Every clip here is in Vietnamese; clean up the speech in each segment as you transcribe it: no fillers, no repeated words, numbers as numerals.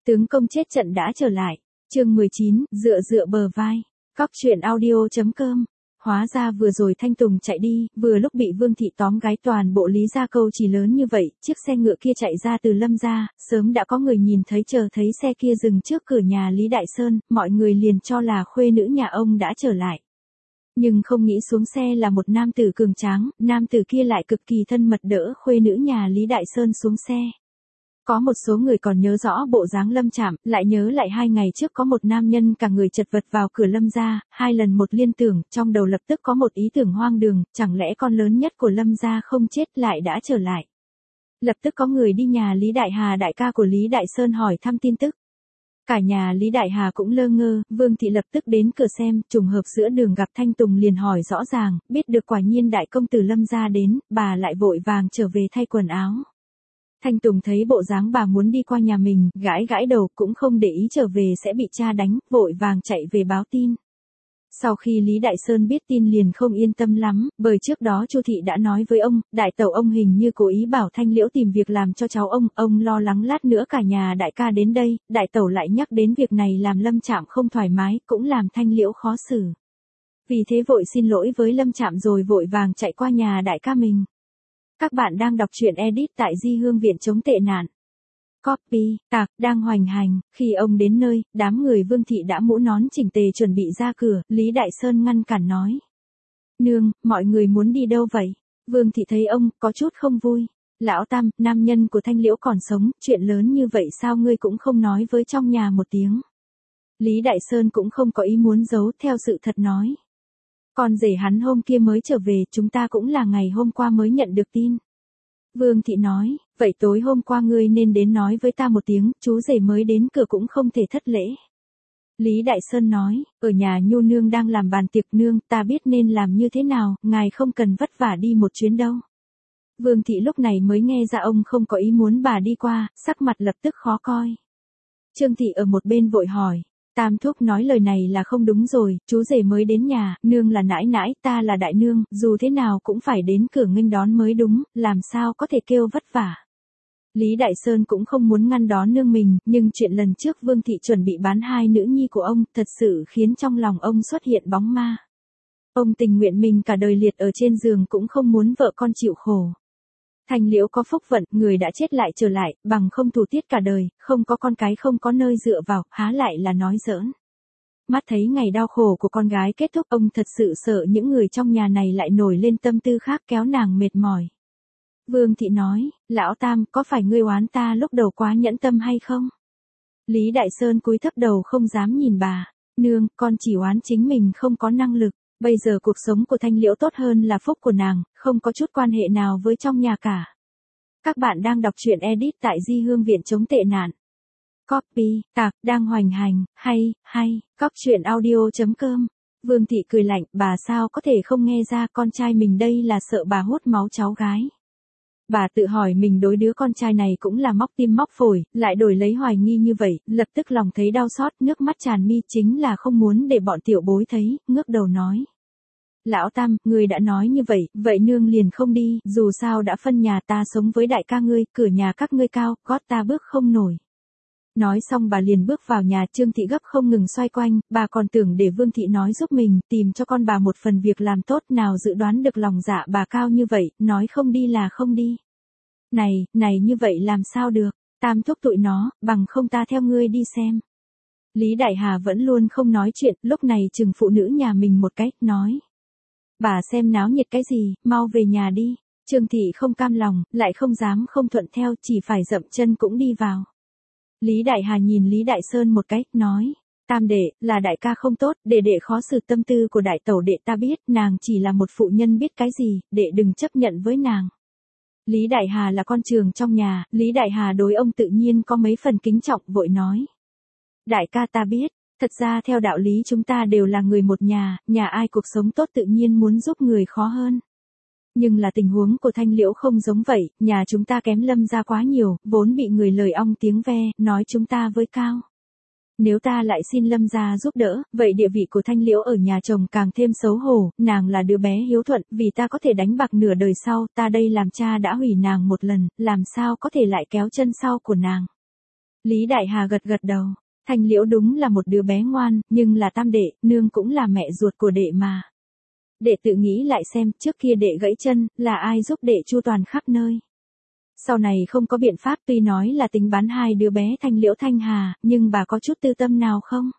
Tướng công chết trận đã trở lại. Chương 19, dựa dựa bờ vai. Cóc truyện audio.com. Hóa ra vừa rồi Thanh Tùng chạy đi, vừa lúc bị Vương Thị tóm gái, toàn bộ Lý Gia Câu chỉ lớn như vậy, chiếc xe ngựa kia chạy ra từ Lâm gia, sớm đã có người nhìn thấy, chờ thấy xe kia dừng trước cửa nhà Lý Đại Sơn, mọi người liền cho là khuê nữ nhà ông đã trở lại. Nhưng không nghĩ xuống xe là một nam tử cường tráng, nam tử kia lại cực kỳ thân mật đỡ khuê nữ nhà Lý Đại Sơn xuống xe. Có một số người còn nhớ rõ bộ dáng Lâm Trạm, lại nhớ lại 2 ngày trước có một nam nhân cả người chật vật vào cửa Lâm gia, 2 lần một liên tưởng, trong đầu lập tức có một ý tưởng hoang đường, chẳng lẽ con lớn nhất của Lâm gia không chết lại đã trở lại. Lập tức có người đi nhà Lý Đại Hà, đại ca của Lý Đại Sơn, hỏi thăm tin tức. Cả nhà Lý Đại Hà cũng lơ ngơ, Vương Thị lập tức đến cửa xem, trùng hợp giữa đường gặp Thanh Tùng liền hỏi rõ ràng, biết được quả nhiên đại công tử Lâm gia đến, bà lại vội vàng trở về thay quần áo. Thanh Tùng thấy bộ dáng bà muốn đi qua nhà mình, gãi gãi đầu, cũng không để ý trở về sẽ bị cha đánh, vội vàng chạy về báo tin. Sau khi Lý Đại Sơn biết tin liền không yên tâm lắm, bởi trước đó Chu Thị đã nói với ông, đại tẩu ông hình như cố ý bảo Thanh Liễu tìm việc làm cho cháu ông lo lắng lát nữa cả nhà đại ca đến đây, đại tẩu lại nhắc đến việc này làm Lâm Trạm không thoải mái, cũng làm Thanh Liễu khó xử. Vì thế vội xin lỗi với Lâm Trạm rồi vội vàng chạy qua nhà đại ca mình. Các bạn đang đọc truyện edit tại Di Hương Viện chống tệ nạn. Copy, tạc, đang hoành hành, khi ông đến nơi, đám người Vương Thị đã mũ nón chỉnh tề chuẩn bị ra cửa, Lý Đại Sơn ngăn cản nói. Nương, mọi người muốn đi đâu vậy? Vương Thị thấy ông, có chút không vui. Lão Tam, nam nhân của Thanh Liễu còn sống, chuyện lớn như vậy sao ngươi cũng không nói với trong nhà một tiếng. Lý Đại Sơn cũng không có ý muốn giấu, theo sự thật nói. Con rể hắn hôm kia mới trở về, chúng ta cũng là ngày hôm qua mới nhận được tin. Vương Thị nói, vậy tối hôm qua ngươi nên đến nói với ta một tiếng, chú rể mới đến cửa cũng không thể thất lễ. Lý Đại Sơn nói, ở nhà Nhu nương đang làm bàn tiệc nương, ta biết nên làm như thế nào, ngài không cần vất vả đi một chuyến đâu. Vương Thị lúc này mới nghe ra ông không có ý muốn bà đi qua, sắc mặt lập tức khó coi. Trương Thị ở một bên vội hỏi. Tam thúc nói lời này là không đúng rồi, chú rể mới đến nhà, nương là nãi nãi, ta là đại nương, dù thế nào cũng phải đến cửa nghênh đón mới đúng, làm sao có thể kêu vất vả. Lý Đại Sơn cũng không muốn ngăn đón nương mình, nhưng chuyện lần trước Vương Thị chuẩn bị bán 2 nữ nhi của ông, thật sự khiến trong lòng ông xuất hiện bóng ma. Ông tình nguyện mình cả đời liệt ở trên giường cũng không muốn vợ con chịu khổ. Thanh Liễu có phúc vận, người đã chết lại trở lại, bằng không thủ tiết cả đời, không có con cái không có nơi dựa vào, há lại là nói giỡn. Mắt thấy ngày đau khổ của con gái kết thúc, ông thật sự sợ những người trong nhà này lại nổi lên tâm tư khác kéo nàng mệt mỏi. Vương Thị nói, lão Tam, có phải ngươi oán ta lúc đầu quá nhẫn tâm hay không? Lý Đại Sơn cúi thấp đầu không dám nhìn bà, nương, con chỉ oán chính mình không có năng lực. Bây giờ cuộc sống của Thanh Liễu tốt hơn là phúc của nàng, không có chút quan hệ nào với trong nhà cả. Các bạn đang đọc truyện edit tại Di Hương Viện chống tệ nạn. Copy, tạc, đang hoành hành, hay, cóc truyện audio.com. Vương Thị cười lạnh, bà sao có thể không nghe ra con trai mình đây là sợ bà hút máu cháu gái. Bà tự hỏi mình đối đứa con trai này cũng là móc tim móc phổi, lại đổi lấy hoài nghi như vậy, lập tức lòng thấy đau xót, nước mắt tràn mi, chính là không muốn để bọn tiểu bối thấy, ngước đầu nói. Lão Tam, ngươi đã nói như vậy, vậy nương liền không đi, dù sao đã phân nhà, ta sống với đại ca ngươi, cửa nhà các ngươi cao, gót ta bước không nổi. Nói xong bà liền bước vào nhà. Trương Thị gấp không ngừng xoay quanh, bà còn tưởng để Vương Thị nói giúp mình, tìm cho con bà một phần việc làm tốt, nào dự đoán được lòng dạ bà cao như vậy, nói không đi là không đi. Này như vậy làm sao được, Tam thúc tụi nó, bằng không ta theo ngươi đi xem. Lý Đại Hà vẫn luôn không nói chuyện, lúc này chừng phụ nữ nhà mình một cách, nói. Bà xem náo nhiệt cái gì, mau về nhà đi. Trương Thị không cam lòng, lại không dám không thuận theo, chỉ phải dậm chân cũng đi vào. Lý Đại Hà nhìn Lý Đại Sơn một cách, nói. Tam đệ, là đại ca không tốt, đệ khó xử tâm tư của đại tẩu đệ ta biết, nàng chỉ là một phụ nhân biết cái gì, đệ đừng chấp nhận với nàng. Lý Đại Hà là con trường trong nhà, Lý Đại Hà đối ông tự nhiên có mấy phần kính trọng, vội nói. Đại ca ta biết, thật ra theo đạo lý chúng ta đều là người một nhà ai cuộc sống tốt tự nhiên muốn giúp người khó hơn. Nhưng là tình huống của Thanh Liễu không giống vậy, nhà chúng ta kém Lâm gia quá nhiều, vốn bị người lời ong tiếng ve, nói chúng ta với cao. Nếu ta lại xin Lâm gia giúp đỡ, vậy địa vị của Thanh Liễu ở nhà chồng càng thêm xấu hổ, nàng là đứa bé hiếu thuận, vì ta có thể đánh bạc nửa đời sau, ta đây làm cha đã hủy nàng một lần, làm sao có thể lại kéo chân sau của nàng. Lý Đại Hà gật gật đầu. Thanh Liễu đúng là một đứa bé ngoan, nhưng là tam đệ, nương cũng là mẹ ruột của đệ mà. Đệ tự nghĩ lại xem, trước kia đệ gãy chân, là ai giúp đệ chu toàn khắp nơi. Sau này không có biện pháp, tuy nói là tính bán hai đứa bé Thanh Liễu Thanh Hà, nhưng bà có chút tư tâm nào không?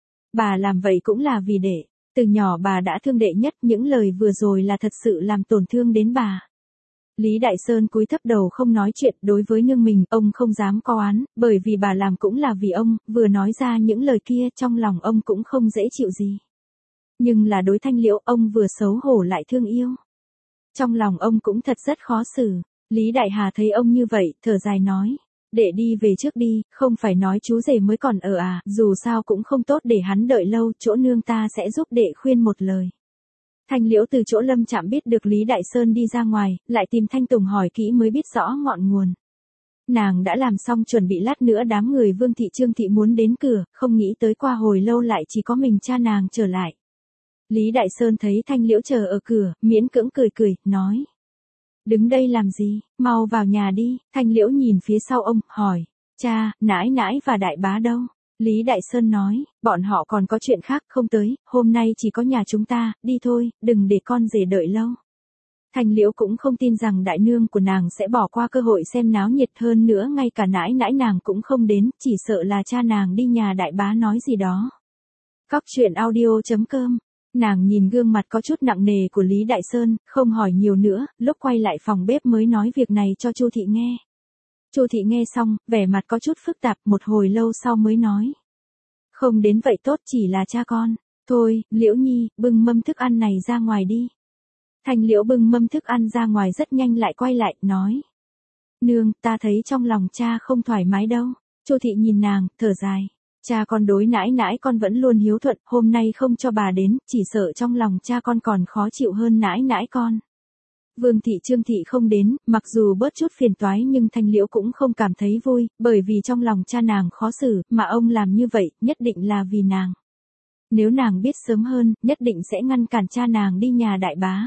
Bà làm vậy cũng là vì đệ. Từ nhỏ bà đã thương đệ nhất, những lời vừa rồi là thật sự làm tổn thương đến bà. Lý Đại Sơn cúi thấp đầu không nói chuyện, đối với nương mình, ông không dám có oán, bởi vì bà làm cũng là vì ông, vừa nói ra những lời kia trong lòng ông cũng không dễ chịu gì. Nhưng là đối Thanh Liễu, ông vừa xấu hổ lại thương yêu. Trong lòng ông cũng thật rất khó xử. Lý Đại Hà thấy ông như vậy, thở dài nói. Đệ đi về trước đi, không phải nói chú rể mới còn ở à, dù sao cũng không tốt để hắn đợi lâu, chỗ nương ta sẽ giúp đệ khuyên một lời. Thanh Liễu từ chỗ Lâm Trạm biết được Lý Đại Sơn đi ra ngoài, lại tìm Thanh Tùng hỏi kỹ mới biết rõ ngọn nguồn. Nàng đã làm xong chuẩn bị lát nữa đám người Vương Thị Trương Thị muốn đến cửa, không nghĩ tới qua hồi lâu lại chỉ có mình cha nàng trở lại. Lý Đại Sơn thấy Thanh Liễu chờ ở cửa, miễn cưỡng cười cười, nói. Đứng đây làm gì, mau vào nhà đi. Thanh Liễu nhìn phía sau ông, hỏi. Cha, nãi nãi và đại bá đâu? Lý Đại Sơn nói, bọn họ còn có chuyện khác không tới, hôm nay chỉ có nhà chúng ta, đi thôi, đừng để con rể đợi lâu. Thanh Liễu cũng không tin rằng đại nương của nàng sẽ bỏ qua cơ hội xem náo nhiệt, hơn nữa ngay cả nãi nãi nàng cũng không đến, chỉ sợ là cha nàng đi nhà đại bá nói gì đó. Cóc truyện audio.com. Nàng nhìn gương mặt có chút nặng nề của Lý Đại Sơn, không hỏi nhiều nữa, lúc quay lại phòng bếp mới nói việc này cho Chu Thị nghe. Chu Thị nghe xong, vẻ mặt có chút phức tạp, một hồi lâu sau mới nói. Không đến vậy tốt, chỉ là cha con. Thôi, Liễu Nhi, bưng mâm thức ăn này ra ngoài đi. Thanh Liễu bưng mâm thức ăn ra ngoài rất nhanh lại quay lại, nói. Nương, ta thấy trong lòng cha không thoải mái đâu. Chu Thị nhìn nàng, thở dài. Cha con đối nãi nãi con vẫn luôn hiếu thuận, hôm nay không cho bà đến, chỉ sợ trong lòng cha con còn khó chịu hơn nãi nãi con. Vương Thị Trương Thị không đến, mặc dù bớt chút phiền toái nhưng Thanh Liễu cũng không cảm thấy vui, bởi vì trong lòng cha nàng khó xử, mà ông làm như vậy, nhất định là vì nàng. Nếu nàng biết sớm hơn, nhất định sẽ ngăn cản cha nàng đi nhà đại bá.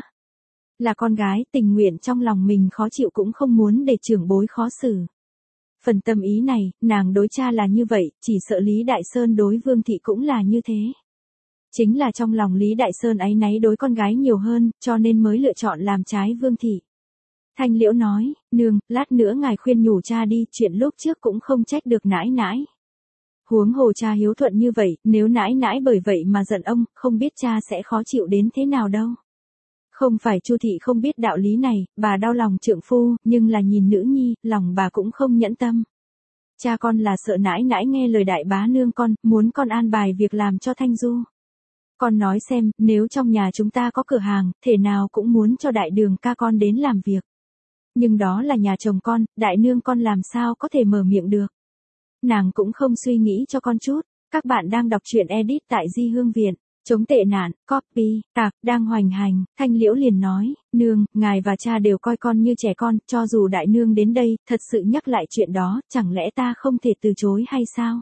Là con gái, tình nguyện trong lòng mình khó chịu cũng không muốn để trưởng bối khó xử. Phần tâm ý này, nàng đối cha là như vậy, chỉ sợ Lý Đại Sơn đối Vương Thị cũng là như thế. Chính là trong lòng Lý Đại Sơn áy náy đối con gái nhiều hơn, cho nên mới lựa chọn làm trái Vương Thị. Thanh Liễu nói, nương, lát nữa ngài khuyên nhủ cha đi, chuyện lúc trước cũng không trách được nãi nãi. Huống hồ cha hiếu thuận như vậy, nếu nãi nãi bởi vậy mà giận ông, không biết cha sẽ khó chịu đến thế nào đâu. Không phải Chu Thị không biết đạo lý này, bà đau lòng trượng phu, nhưng là nhìn nữ nhi, lòng bà cũng không nhẫn tâm. Cha con là sợ nãi nãi nghe lời đại bá nương con, muốn con an bài việc làm cho Thanh Du. Con nói xem, nếu trong nhà chúng ta có cửa hàng, thể nào cũng muốn cho đại đường ca con đến làm việc. Nhưng đó là nhà chồng con, đại nương con làm sao có thể mở miệng được. Nàng cũng không suy nghĩ cho con chút. Các bạn đang đọc truyện edit tại Di Hương Viện. Chống tệ nạn, copy, tạc, đang hoành hành. Thanh Liễu liền nói, nương, ngài và cha đều coi con như trẻ con, cho dù đại nương đến đây, thật sự nhắc lại chuyện đó, chẳng lẽ ta không thể từ chối hay sao?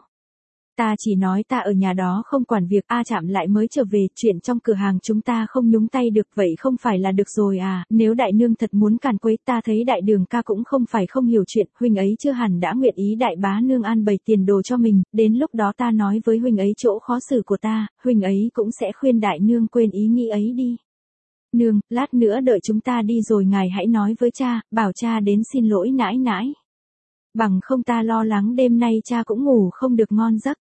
Ta chỉ nói ta ở nhà đó không quản việc, A Trạm lại mới trở về, chuyện trong cửa hàng chúng ta không nhúng tay được, vậy không phải là được rồi à, nếu đại nương thật muốn càn quấy, ta thấy đại đường ca cũng không phải không hiểu chuyện, huynh ấy chưa hẳn đã nguyện ý đại bá nương an bày tiền đồ cho mình, đến lúc đó ta nói với huynh ấy chỗ khó xử của ta, huynh ấy cũng sẽ khuyên đại nương quên ý nghĩ ấy đi. Nương, lát nữa đợi chúng ta đi rồi ngài hãy nói với cha, bảo cha đến xin lỗi nãi nãi. Bằng không ta lo lắng đêm nay cha cũng ngủ không được ngon giấc.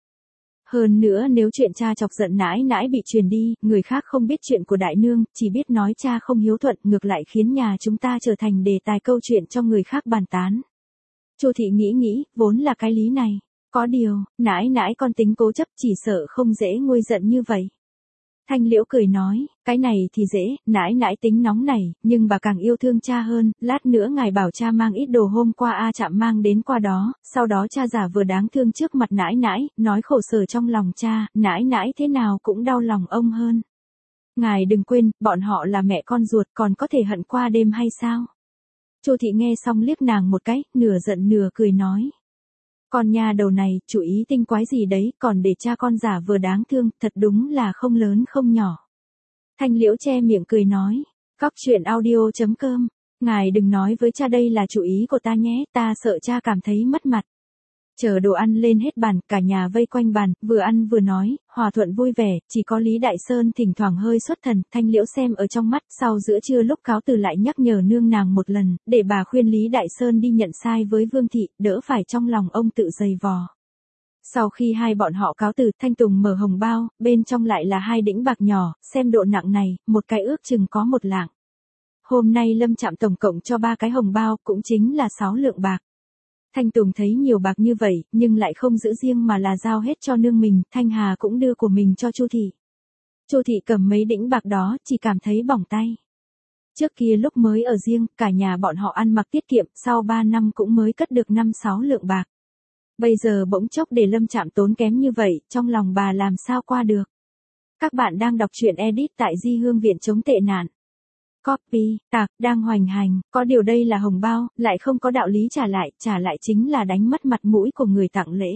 Hơn nữa nếu chuyện cha chọc giận nãi nãi bị truyền đi, người khác không biết chuyện của đại nương, chỉ biết nói cha không hiếu thuận, ngược lại khiến nhà chúng ta trở thành đề tài câu chuyện cho người khác bàn tán. Chu Thị nghĩ, vốn là cái lý này. Có điều, nãi nãi con tính cố chấp, chỉ sợ không dễ nguôi giận như vậy. Thanh Liễu cười nói, cái này thì dễ, nãi nãi tính nóng này, nhưng bà càng yêu thương cha hơn, lát nữa ngài bảo cha mang ít đồ hôm qua A Trạm mang đến qua đó, sau đó cha giả vừa đáng thương trước mặt nãi nãi, nói khổ sở trong lòng cha, nãi nãi thế nào cũng đau lòng ông hơn. Ngài đừng quên, bọn họ là mẹ con ruột, còn có thể hận qua đêm hay sao? Chu Thị nghe xong liếc nàng một cái, nửa giận nửa cười nói. Con nha đầu này, chủ ý tinh quái gì đấy, còn để cha con giả vừa đáng thương, thật đúng là không lớn không nhỏ. Thanh Liễu che miệng cười nói, cóc truyện audio.com, ngài đừng nói với cha đây là chủ ý của ta nhé, ta sợ cha cảm thấy mất mặt. Chờ đồ ăn lên hết bàn, cả nhà vây quanh bàn, vừa ăn vừa nói, hòa thuận vui vẻ, chỉ có Lý Đại Sơn thỉnh thoảng hơi xuất thần, Thanh Liễu xem ở trong mắt, sau giữa trưa lúc cáo từ lại nhắc nhở nương nàng một lần, để bà khuyên Lý Đại Sơn đi nhận sai với Vương Thị, đỡ phải trong lòng ông tự dày vò. Sau khi hai bọn họ cáo từ, Thanh Tùng mở hồng bao, bên trong lại là 2 đĩnh bạc nhỏ, xem độ nặng này, một cái ước chừng có 1 lạng. Hôm nay Lâm Trạm tổng cộng cho 3 cái hồng bao, cũng chính là 6 lượng bạc. Thanh Tùng thấy nhiều bạc như vậy, nhưng lại không giữ riêng mà là giao hết cho nương mình, Thanh Hà cũng đưa của mình cho Chu Thị. Chu Thị cầm mấy đĩnh bạc đó, chỉ cảm thấy bỏng tay. Trước kia lúc mới ở riêng, cả nhà bọn họ ăn mặc tiết kiệm, sau 3 năm cũng mới cất được 5-6 lượng bạc. Bây giờ bỗng chốc để Lâm Trạm tốn kém như vậy, trong lòng bà làm sao qua được. Các bạn đang đọc truyện edit tại Di Hương Viện chống tệ nạn. Copy, tag, đang hoành hành, có điều đây là hồng bao, lại không có đạo lý trả lại chính là đánh mất mặt mũi của người tặng lễ.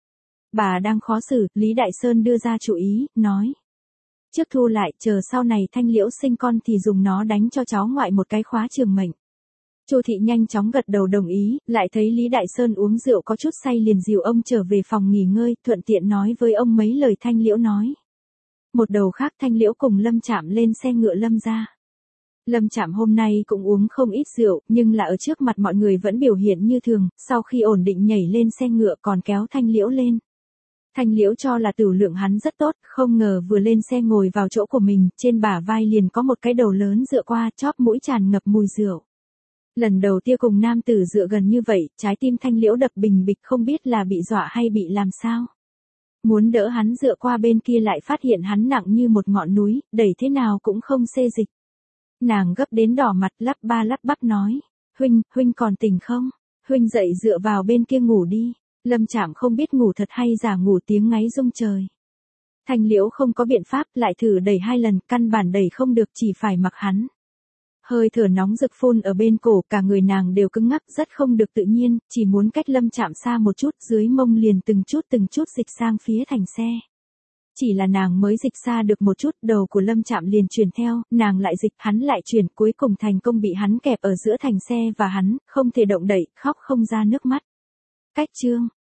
Bà đang khó xử, Lý Đại Sơn đưa ra chủ ý, nói. Trước thu lại, chờ sau này Thanh Liễu sinh con thì dùng nó đánh cho cháu ngoại một cái khóa trường mệnh. Chu Thị nhanh chóng gật đầu đồng ý, lại thấy Lý Đại Sơn uống rượu có chút say liền dìu ông trở về phòng nghỉ ngơi, thuận tiện nói với ông mấy lời Thanh Liễu nói. Một đầu khác Thanh Liễu cùng Lâm Trạm lên xe ngựa Lâm ra. Lâm Trạm hôm nay cũng uống không ít rượu, nhưng là ở trước mặt mọi người vẫn biểu hiện như thường, sau khi ổn định nhảy lên xe ngựa còn kéo Thanh Liễu lên. Thanh Liễu cho là tửu lượng hắn rất tốt, không ngờ vừa lên xe ngồi vào chỗ của mình, trên bả vai liền có một cái đầu lớn dựa qua, chóp mũi tràn ngập mùi rượu. Lần đầu tiên cùng nam tử dựa gần như vậy, trái tim Thanh Liễu đập bình bịch không biết là bị dọa hay bị làm sao. Muốn đỡ hắn dựa qua bên kia lại phát hiện hắn nặng như một ngọn núi, đẩy thế nào cũng không xê dịch. Nàng gấp đến đỏ mặt lắp ba lắp bắp nói, huynh còn tỉnh không? Huynh dậy dựa vào bên kia ngủ đi. Lâm Trạm không biết ngủ thật hay giả ngủ tiếng ngáy rung trời. Thanh Liễu không có biện pháp, lại thử đẩy 2 lần, căn bản đẩy không được chỉ phải mặc hắn. Hơi thở nóng rực phun ở bên cổ, cả người nàng đều cứng ngắc rất không được tự nhiên, chỉ muốn cách Lâm Trạm xa một chút, dưới mông liền từng chút dịch sang phía thành xe. Chỉ là nàng mới dịch xa được một chút, đầu của Lâm Trạm liền chuyển theo, nàng lại dịch, hắn lại chuyển, cuối cùng thành công bị hắn kẹp ở giữa thành xe và hắn, không thể động đậy, khóc không ra nước mắt. Cách chương